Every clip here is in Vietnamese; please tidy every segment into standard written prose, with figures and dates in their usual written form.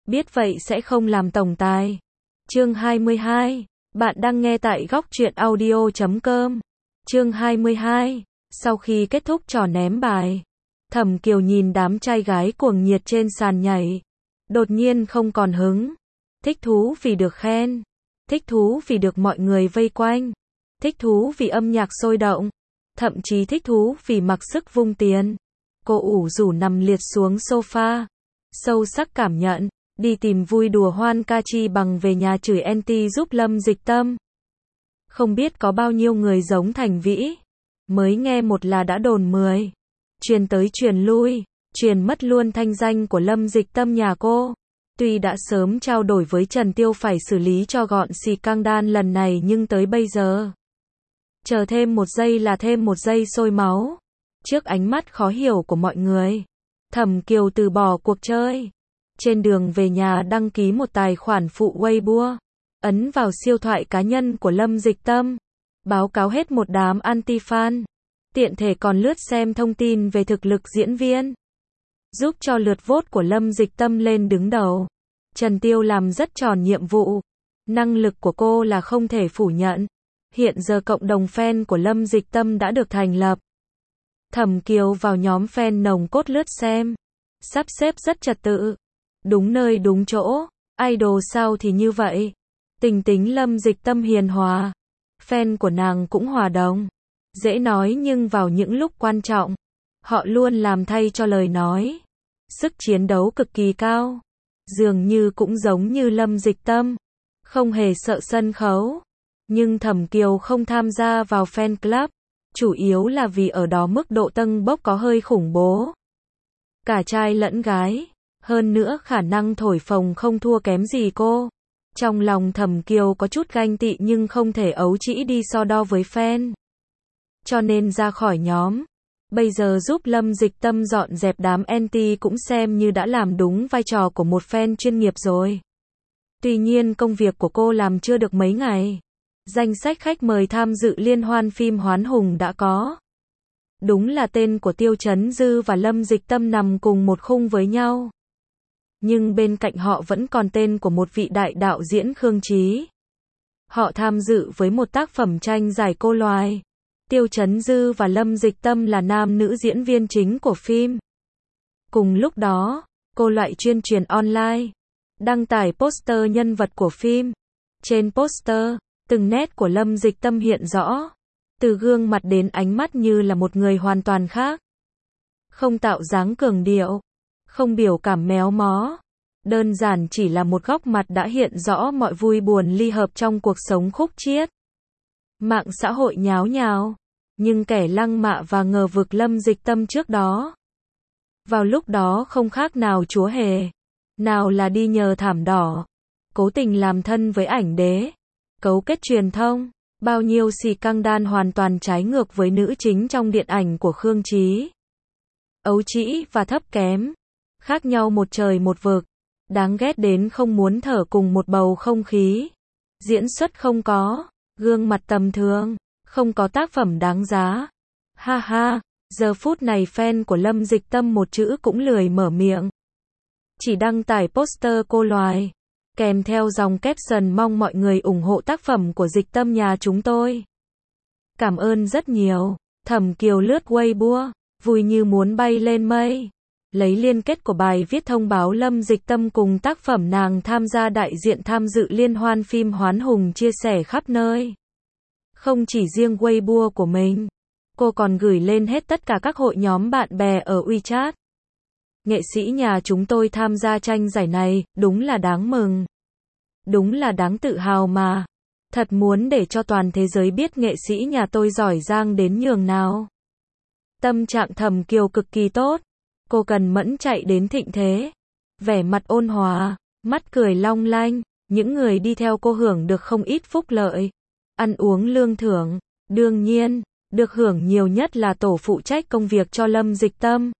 biết vậy sẽ không làm tổng tài. Chương 22. Bạn đang nghe tại góc truyện audio.com. Chương 22. Sau khi kết thúc trò ném bài, Thẩm Kiều nhìn đám trai gái cuồng nhiệt trên sàn nhảy. Đột nhiên không còn hứng. Thích thú vì được khen. Thích thú vì được mọi người vây quanh. Thích thú vì âm nhạc sôi động. Thậm chí thích thú vì mặc sức vung tiền. Cô ủ rũ nằm liệt xuống sofa. Sâu sắc cảm nhận. Đi tìm vui đùa hoan ca chi bằng về nhà chửi anti giúp Lâm Dịch Tâm. Không biết có bao nhiêu người giống Thành Vĩ. Mới nghe một là đã đồn 10. Truyền tới truyền lui. Truyền mất luôn thanh danh của Lâm Dịch Tâm nhà cô. Tuy đã sớm trao đổi với Trần Tiêu phải xử lý cho gọn scandal lần này nhưng tới bây giờ. Chờ thêm một giây là thêm một giây sôi máu. Trước ánh mắt khó hiểu của mọi người, Thẩm Kiều từ bỏ cuộc chơi. Trên đường về nhà đăng ký một tài khoản phụ Weibo. Ấn vào siêu thoại cá nhân của Lâm Dịch Tâm. Báo cáo hết một đám anti-fan. Tiện thể còn lướt xem thông tin về thực lực diễn viên. Giúp cho lượt vote của Lâm Dịch Tâm lên đứng đầu. Trần Tiêu làm rất tròn nhiệm vụ. Năng lực của cô là không thể phủ nhận. Hiện giờ cộng đồng fan của Lâm Dịch Tâm đã được thành lập. Thẩm Kiều vào nhóm fan nồng cốt lướt xem. Sắp xếp rất trật tự. Đúng nơi đúng chỗ. Idol sao thì như vậy. Tình tính Lâm Dịch Tâm hiền hòa. Fan của nàng cũng hòa đồng. Dễ nói nhưng vào những lúc quan trọng, họ luôn làm thay cho lời nói. Sức chiến đấu cực kỳ cao. Dường như cũng giống như Lâm Dịch Tâm. Không hề sợ sân khấu. Nhưng Thẩm Kiều không tham gia vào fan club. Chủ yếu là vì ở đó mức độ tâng bốc có hơi khủng bố. Cả trai lẫn gái. Hơn nữa khả năng thổi phồng không thua kém gì cô. Trong lòng Thẩm Kiều có chút ganh tị nhưng không thể ấu trĩ đi so đo với fan. Cho nên ra khỏi nhóm. Bây giờ giúp Lâm Dịch Tâm dọn dẹp đám anti cũng xem như đã làm đúng vai trò của một fan chuyên nghiệp rồi. Tuy nhiên công việc của cô làm chưa được mấy ngày. Danh sách khách mời tham dự liên hoan phim Hoán Hùng đã có. Đúng là tên của Tiêu Chấn Dư và Lâm Dịch Tâm nằm cùng một khung với nhau. Nhưng bên cạnh họ vẫn còn tên của một vị đại đạo diễn Khương Chí. Họ tham dự với một tác phẩm tranh giải Cô Loài. Tiêu Chấn Dư và Lâm Dịch Tâm là nam nữ diễn viên chính của phim. Cùng lúc đó, Cô Loại chuyên truyền online. Đăng tải poster nhân vật của phim. Trên poster, từng nét của Lâm Dịch Tâm hiện rõ. Từ gương mặt đến ánh mắt như là một người hoàn toàn khác. Không tạo dáng cường điệu. Không biểu cảm méo mó. Đơn giản chỉ là một góc mặt đã hiện rõ mọi vui buồn ly hợp trong cuộc sống khúc chiết. Mạng xã hội nháo nhào. Nhưng kẻ lăng mạ và ngờ vực Lâm Dịch Tâm trước đó. Vào lúc đó không khác nào chúa hề. Nào là đi nhờ thảm đỏ. Cố tình làm thân với ảnh đế. Cấu kết truyền thông. Bao nhiêu scandal hoàn toàn trái ngược với nữ chính trong điện ảnh của Khương Chí. Ấu trĩ và thấp kém. Khác nhau một trời một vực. Đáng ghét đến không muốn thở cùng một bầu không khí. Diễn xuất không có. Gương mặt tầm thường. Không có tác phẩm đáng giá. Ha ha, giờ phút này fan của Lâm Dịch Tâm một chữ cũng lười mở miệng. Chỉ đăng tải poster Cô Loài. Kèm theo dòng caption mong mọi người ủng hộ tác phẩm của Dịch Tâm nhà chúng tôi. Cảm ơn rất nhiều. Thẩm Kiều lướt Weibo. Vui như muốn bay lên mây. Lấy liên kết của bài viết thông báo Lâm Dịch Tâm cùng tác phẩm nàng tham gia đại diện tham dự liên hoan phim Hoán Hùng chia sẻ khắp nơi. Không chỉ riêng Weibo của mình, cô còn gửi lên hết tất cả các hội nhóm bạn bè ở WeChat. Nghệ sĩ nhà chúng tôi tham gia tranh giải này, đúng là đáng mừng. Đúng là đáng tự hào mà. Thật muốn để cho toàn thế giới biết nghệ sĩ nhà tôi giỏi giang đến nhường nào. Tâm trạng Thẩm Kiều cực kỳ tốt. Cô cần mẫn chạy đến thịnh thế. Vẻ mặt ôn hòa, mắt cười long lanh. Những người đi theo cô hưởng được không ít phúc lợi. Ăn uống lương thưởng. Đương nhiên, được hưởng nhiều nhất là tổ phụ trách công việc cho Lâm Dịch Tâm.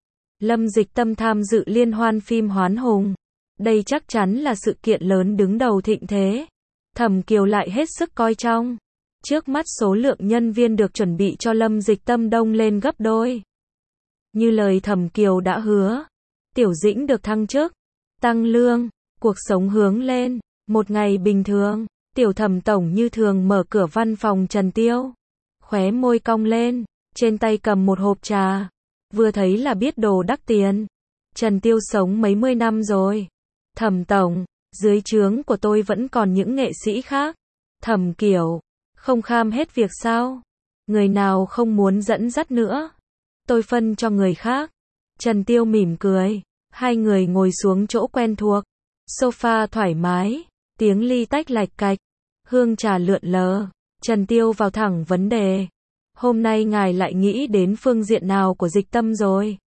Lâm Dịch Tâm tham dự liên hoan phim Hoán Hùng. Đây chắc chắn là sự kiện lớn đứng đầu thịnh thế. Thẩm Kiều lại hết sức coi trọng. Trước mắt số lượng nhân viên được chuẩn bị cho Lâm Dịch Tâm đông lên gấp đôi. Như lời Thẩm Kiều đã hứa, Tiểu Dĩnh được thăng chức, tăng lương, Cuộc sống hướng lên. Một ngày bình thường, Tiểu Thẩm tổng như thường mở cửa văn phòng Trần Tiêu. Khóe môi cong lên, trên tay cầm một hộp trà. Vừa thấy là biết đồ đắt tiền. Trần Tiêu sống mấy mươi năm rồi. Thẩm tổng, dưới trướng của tôi vẫn còn những nghệ sĩ khác. Thẩm Kiều, không kham hết việc sao? Người nào không muốn dẫn dắt nữa? Tôi phân cho người khác. Trần Tiêu mỉm cười. Hai người ngồi xuống chỗ quen thuộc. Sofa thoải mái. Tiếng ly tách lạch cạch. Hương trà lượn lờ. Trần Tiêu vào thẳng vấn đề. Hôm nay ngài lại nghĩ đến phương diện nào của Dịch Tâm rồi?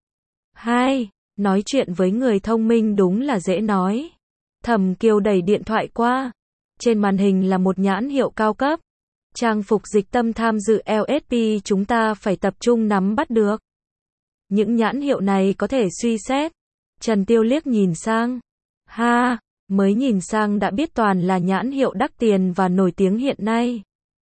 Hai, nói chuyện với người thông minh đúng là dễ nói. Thẩm Kiều đẩy điện thoại qua. Trên màn hình là một nhãn hiệu cao cấp. Trang phục Dịch Tâm tham dự LSP chúng ta phải tập trung nắm bắt được. Những nhãn hiệu này có thể suy xét. Trần Tiêu liếc nhìn sang. Ha, mới nhìn sang đã biết toàn là nhãn hiệu đắt tiền và nổi tiếng hiện nay.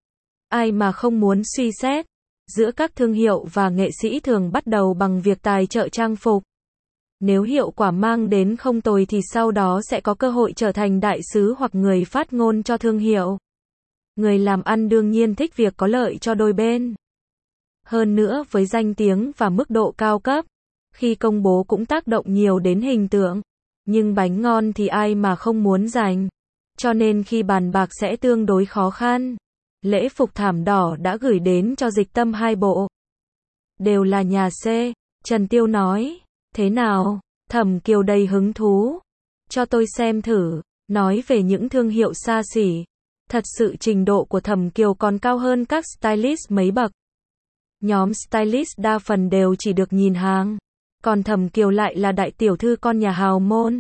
Ai mà không muốn suy xét. Giữa các thương hiệu và nghệ sĩ thường bắt đầu bằng việc tài trợ trang phục. Nếu hiệu quả mang đến không tồi thì sau đó sẽ có cơ hội trở thành đại sứ hoặc người phát ngôn cho thương hiệu. Người làm ăn đương nhiên thích việc có lợi cho đôi bên. Hơn nữa với danh tiếng và mức độ cao cấp, khi công bố cũng tác động nhiều đến hình tượng. Nhưng bánh ngon thì ai mà không muốn giành. Cho nên khi bàn bạc sẽ tương đối khó khăn. Lễ phục thảm đỏ đã gửi đến cho Dịch Tâm 2 bộ. Đều là nhà C. Trần Tiêu nói. Thế nào? Thẩm Kiều đầy hứng thú. Cho tôi xem thử. Nói về những thương hiệu xa xỉ. Thật sự trình độ của Thẩm Kiều còn cao hơn các stylist mấy bậc. Nhóm stylist đa phần đều chỉ được nhìn hàng. Còn Thẩm Kiều lại là đại tiểu thư con nhà hào môn.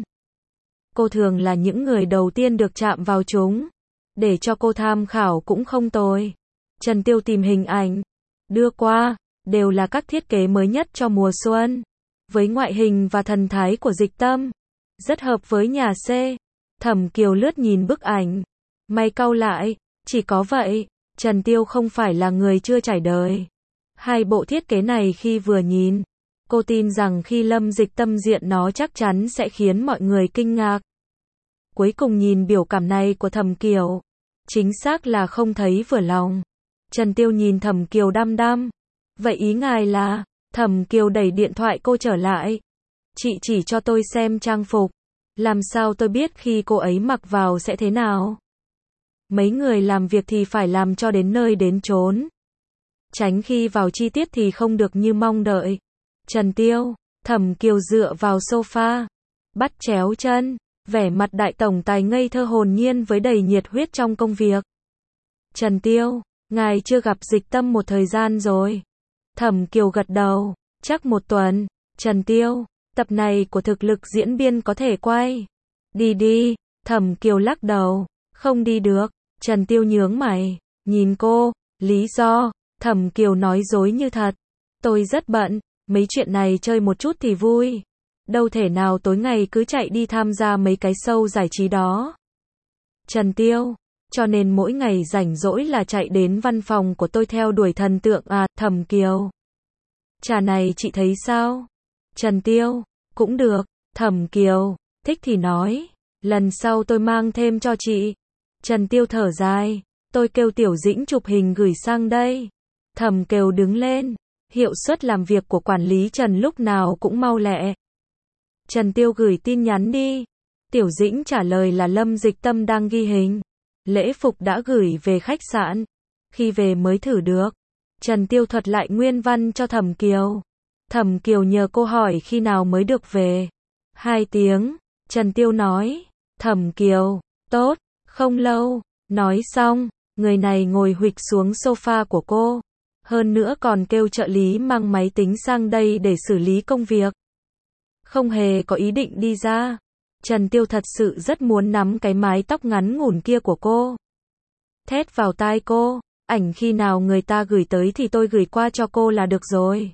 Cô thường là những người đầu tiên được chạm vào chúng. Để cho cô tham khảo cũng không tồi. Trần Tiêu tìm hình ảnh. Đưa qua. Đều là các thiết kế mới nhất cho mùa xuân. Với ngoại hình và thần thái của Dịch Tâm. Rất hợp với nhà C. Thẩm Kiều lướt nhìn bức ảnh. Mày cau lại. Chỉ có vậy. Trần Tiêu không phải là người chưa trải đời. Hai bộ thiết kế này khi vừa nhìn. Cô tin rằng khi Lâm Dịch Tâm diện nó chắc chắn sẽ khiến mọi người kinh ngạc. Cuối cùng nhìn biểu cảm này của Thẩm Kiều. Chính xác là không thấy vừa lòng. Trần Tiêu nhìn Thẩm Kiều đăm đăm. Vậy ý ngài là? Thẩm Kiều đẩy điện thoại cô trở lại. Chị chỉ cho tôi xem trang phục. Làm sao tôi biết khi cô ấy mặc vào sẽ thế nào? Mấy người làm việc thì phải làm cho đến nơi đến chốn. Tránh khi vào chi tiết thì không được như mong đợi. Trần Tiêu, Thẩm Kiều dựa vào sofa. Bắt chéo chân. Vẻ mặt đại tổng tài ngây thơ hồn nhiên với đầy nhiệt huyết trong công việc. Trần Tiêu, ngài chưa gặp Dịch Tâm một thời gian rồi. Thẩm Kiều gật đầu, chắc 1 tuần. Trần Tiêu, tập này của thực lực diễn viên có thể quay. Đi đi, Thẩm Kiều lắc đầu, không đi được. Trần Tiêu nhướng mày, nhìn cô, lý do, Thẩm Kiều nói dối như thật. Tôi rất bận, mấy chuyện này chơi một chút thì vui. Đâu thể nào tối ngày cứ chạy đi tham gia mấy cái show giải trí đó. Trần Tiêu, cho nên mỗi ngày rảnh rỗi là chạy đến văn phòng của tôi theo đuổi thần tượng à, Thẩm Kiều. Trà này chị thấy sao? Trần Tiêu, cũng được, Thẩm Kiều, thích thì nói, lần sau tôi mang thêm cho chị. Trần Tiêu thở dài, tôi kêu Tiểu Dĩnh chụp hình gửi sang đây. Thẩm Kiều đứng lên, hiệu suất làm việc của quản lý Trần lúc nào cũng mau lẹ. Trần Tiêu gửi tin nhắn đi. Tiểu Dĩnh trả lời là Lâm Dịch Tâm đang ghi hình. Lễ phục đã gửi về khách sạn. Khi về mới thử được. Trần Tiêu thuật lại nguyên văn cho Thẩm Kiều. Thẩm Kiều nhờ cô hỏi khi nào mới được về. 2 tiếng. Trần Tiêu nói. Thẩm Kiều, tốt, không lâu. Nói xong, người này ngồi huỵch xuống sofa của cô. Hơn nữa còn kêu trợ lý mang máy tính sang đây để xử lý công việc. Không hề có ý định đi ra. Trần Tiêu thật sự rất muốn nắm cái mái tóc ngắn ngủn kia của cô. Thét vào tai cô, ảnh khi nào người ta gửi tới thì tôi gửi qua cho cô là được rồi.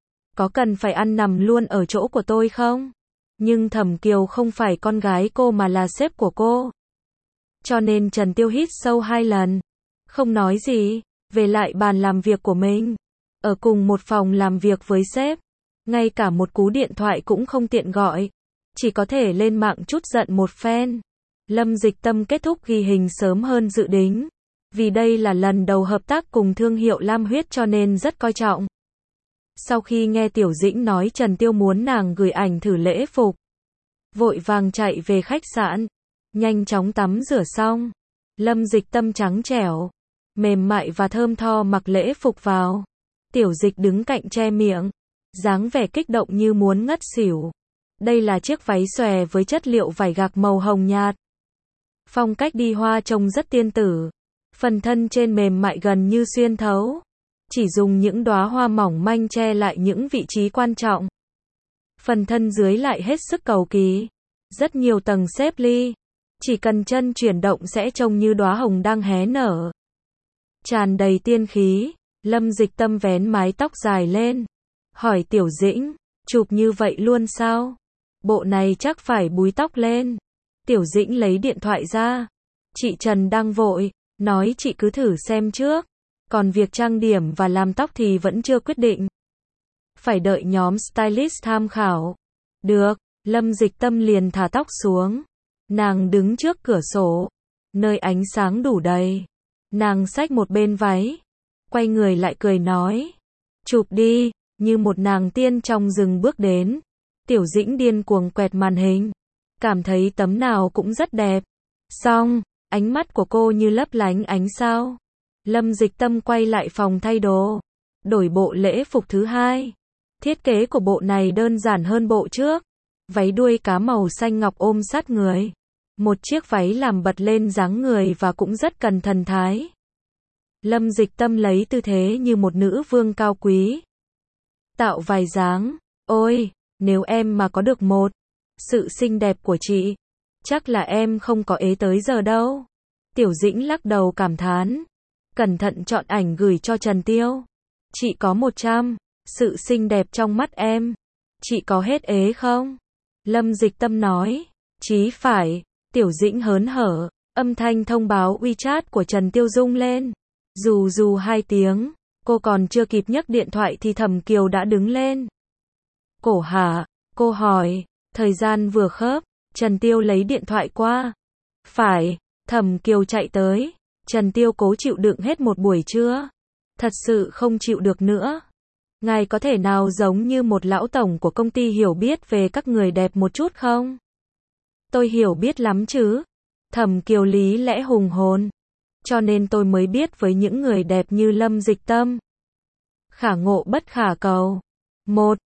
Có cần phải ăn nằm luôn ở chỗ của tôi không? Nhưng Thẩm Kiều không phải con gái cô mà là sếp của cô. Cho nên Trần Tiêu hít sâu 2 lần. Không nói gì, về lại bàn làm việc của mình. Ở cùng một phòng làm việc với sếp. Ngay cả một cú điện thoại cũng không tiện gọi. chỉ có thể lên mạng trút giận một phen. Lâm Dịch Tâm kết thúc ghi hình sớm hơn dự định. Vì đây là lần đầu hợp tác cùng thương hiệu Lam Huyết cho nên rất coi trọng. Sau khi nghe Tiểu Dĩnh nói Trần Tiêu muốn nàng gửi ảnh thử lễ phục, vội vàng chạy về khách sạn, nhanh chóng tắm rửa xong. Lâm Dịch Tâm trắng trẻo, mềm mại và thơm tho mặc lễ phục vào. Tiểu Dịch đứng cạnh che miệng, dáng vẻ kích động như muốn ngất xỉu. Đây là chiếc váy xòe với chất liệu vải gạc màu hồng nhạt. Phong cách đi hoa trông rất tiên tử. Phần thân trên mềm mại gần như xuyên thấu. Chỉ dùng những đóa hoa mỏng manh che lại những vị trí quan trọng. Phần thân dưới lại hết sức cầu kỳ. Rất nhiều tầng xếp ly. Chỉ cần chân chuyển động sẽ trông như đóa hồng đang hé nở. Tràn đầy tiên khí. Lâm Dịch Tâm vén mái tóc dài lên. Hỏi Tiểu Dĩnh, chụp như vậy luôn sao? Bộ này chắc phải búi tóc lên. Tiểu Dĩnh lấy điện thoại ra. Chị Trần đang vội, nói chị cứ thử xem trước. Còn việc trang điểm và làm tóc thì vẫn chưa quyết định. Phải đợi nhóm stylist tham khảo. Được, Lâm Dịch Tâm liền thả tóc xuống. Nàng đứng trước cửa sổ, nơi ánh sáng đủ đầy. Nàng xách một bên váy, quay người lại cười nói. Chụp đi, như một nàng tiên trong rừng bước đến. Tiểu Dĩnh điên cuồng quẹt màn hình. Cảm thấy tấm nào cũng rất đẹp. Xong, ánh mắt của cô như lấp lánh ánh sao. Lâm Dịch Tâm quay lại phòng thay đồ. Đổi bộ lễ phục thứ hai. Thiết kế của bộ này đơn giản hơn bộ trước. Váy đuôi cá màu xanh ngọc ôm sát người. Một chiếc váy làm bật lên dáng người và cũng rất cần thần thái. Lâm Dịch Tâm lấy tư thế như một nữ vương cao quý. Tạo vài dáng. Ôi, nếu em mà có được một sự xinh đẹp của chị, chắc là em không có ế tới giờ đâu. Tiểu Dĩnh lắc đầu cảm thán. Cẩn thận chọn ảnh gửi cho Trần Tiêu. Chị có 100 sự xinh đẹp trong mắt em. Chị có hết ế không? Lâm Dịch Tâm nói. Chí phải. Tiểu Dĩnh hớn hở. Âm thanh thông báo WeChat của Trần Tiêu rung lên. Dù 2 tiếng. Cô còn chưa kịp nhấc điện thoại thì Thẩm Kiều đã đứng lên. Cổ hả? Cô hỏi. Thời gian vừa khớp. Trần Tiêu lấy điện thoại qua. Phải. Thẩm Kiều chạy tới. Trần Tiêu cố chịu đựng hết một buổi trưa. Thật sự không chịu được nữa. Ngài có thể nào giống như một lão tổng của công ty hiểu biết về các người đẹp một chút không? Tôi hiểu biết lắm chứ. Thẩm Kiều lý lẽ hùng hồn. Cho nên tôi mới biết với những người đẹp như Lâm Dịch Tâm. Khả ngộ bất khả cầu. Một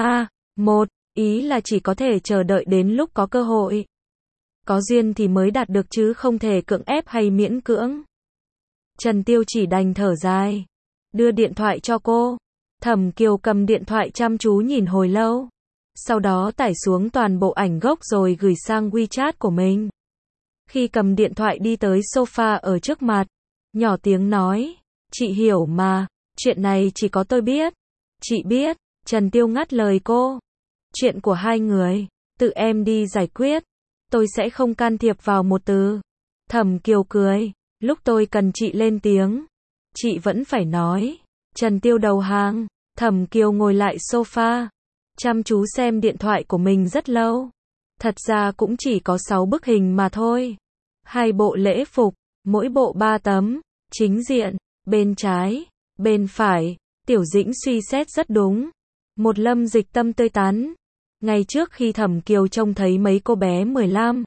ý là chỉ có thể chờ đợi đến lúc có cơ hội. Có duyên thì mới đạt được chứ không thể cưỡng ép hay miễn cưỡng. Trần Tiêu chỉ đành thở dài. Đưa điện thoại cho cô. Thẩm Kiều cầm điện thoại chăm chú nhìn hồi lâu. Sau đó tải xuống toàn bộ ảnh gốc rồi gửi sang WeChat của mình. Khi cầm điện thoại đi tới sofa ở trước mặt, nhỏ tiếng nói. Chị hiểu mà, chuyện này chỉ có tôi biết. Chị biết. Trần Tiêu ngắt lời cô. Chuyện của hai người, tự em đi giải quyết. Tôi sẽ không can thiệp vào một từ. Thẩm Kiều cười. Lúc tôi cần chị lên tiếng, chị vẫn phải nói. Trần Tiêu đầu hàng. Thẩm Kiều ngồi lại sofa, chăm chú xem điện thoại của mình rất lâu. Thật ra cũng chỉ có 6 bức hình mà thôi. 2 bộ lễ phục, mỗi bộ 3 tấm, chính diện, bên trái, bên phải. Tiểu Dĩnh suy xét rất đúng. Một Lâm Dịch Tâm tươi tắn. Ngày trước khi Thẩm Kiều trông thấy mấy cô bé 15,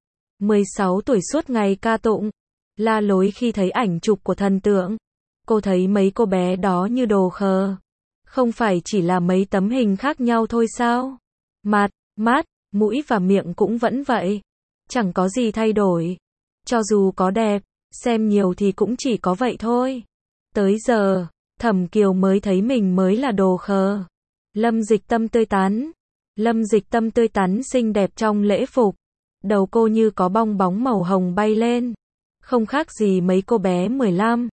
16 tuổi suốt ngày ca tụng, la lối khi thấy ảnh chụp của thần tượng. Cô thấy mấy cô bé đó như đồ khờ. Không phải chỉ là mấy tấm hình khác nhau thôi sao? Mặt, mắt, mũi và miệng cũng vẫn vậy. Chẳng có gì thay đổi. Cho dù có đẹp, xem nhiều thì cũng chỉ có vậy thôi. Tới giờ, Thẩm Kiều mới thấy mình mới là đồ khờ. Lâm Dịch Tâm tươi tắn. Lâm Dịch Tâm tươi tắn xinh đẹp trong lễ phục. Đầu cô như có bong bóng màu hồng bay lên. Không khác gì mấy cô bé 15,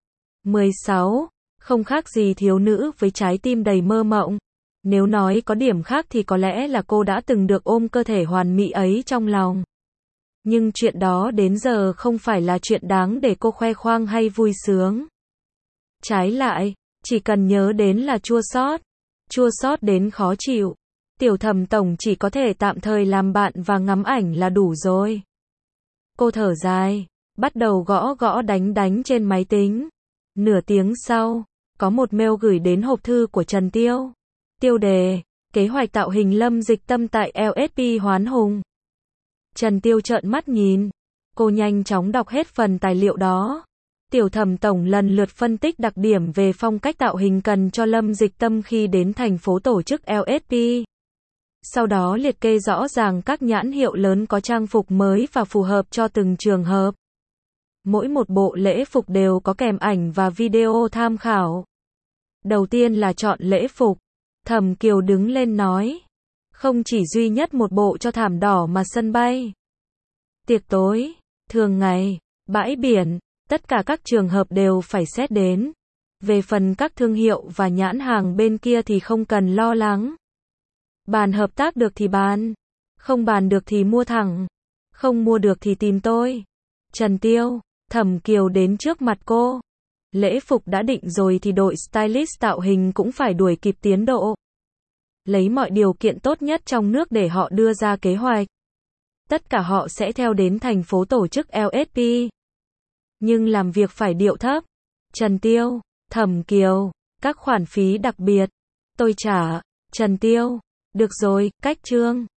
16, không khác gì thiếu nữ với trái tim đầy mơ mộng. Nếu nói có điểm khác thì có lẽ là cô đã từng được ôm cơ thể hoàn mỹ ấy trong lòng. Nhưng chuyện đó đến giờ không phải là chuyện đáng để cô khoe khoang hay vui sướng. Trái lại, chỉ cần nhớ đến là chua xót đến khó chịu. Tiểu Thẩm tổng chỉ có thể tạm thời làm bạn và ngắm ảnh là đủ rồi. Cô thở dài, bắt đầu gõ gõ đánh đánh trên máy tính. Nửa tiếng sau, có một mail gửi đến hộp thư của Trần Tiêu. Tiêu đề, kế hoạch tạo hình Lâm Dịch Tâm tại LSP Hoán Hùng. Trần Tiêu trợn mắt nhìn. Cô nhanh chóng đọc hết phần tài liệu đó. Tiểu Thẩm tổng lần lượt phân tích đặc điểm về phong cách tạo hình cần cho Lâm Dịch Tâm khi đến thành phố tổ chức LSP. Sau đó liệt kê rõ ràng các nhãn hiệu lớn có trang phục mới và phù hợp cho từng trường hợp. Mỗi một bộ lễ phục đều có kèm ảnh và video tham khảo. Đầu tiên là chọn lễ phục. Thẩm Kiều đứng lên nói. Không chỉ duy nhất một bộ cho thảm đỏ mà sân bay, tiệc tối, thường ngày, bãi biển, tất cả các trường hợp đều phải xét đến. Về phần các thương hiệu và nhãn hàng bên kia thì không cần lo lắng. Bàn hợp tác được thì bàn, không bàn được thì mua thẳng, không mua được thì tìm tôi. Trần Tiêu, Thẩm Kiều đến trước mặt cô. Lễ phục đã định rồi thì đội stylist tạo hình cũng phải đuổi kịp tiến độ. Lấy mọi điều kiện tốt nhất trong nước để họ đưa ra kế hoạch. Tất cả họ sẽ theo đến thành phố tổ chức LSP. Nhưng làm việc phải điệu thấp. Trần Tiêu, Thẩm Kiều, các khoản phí đặc biệt tôi trả. Trần Tiêu, được rồi, cách chương.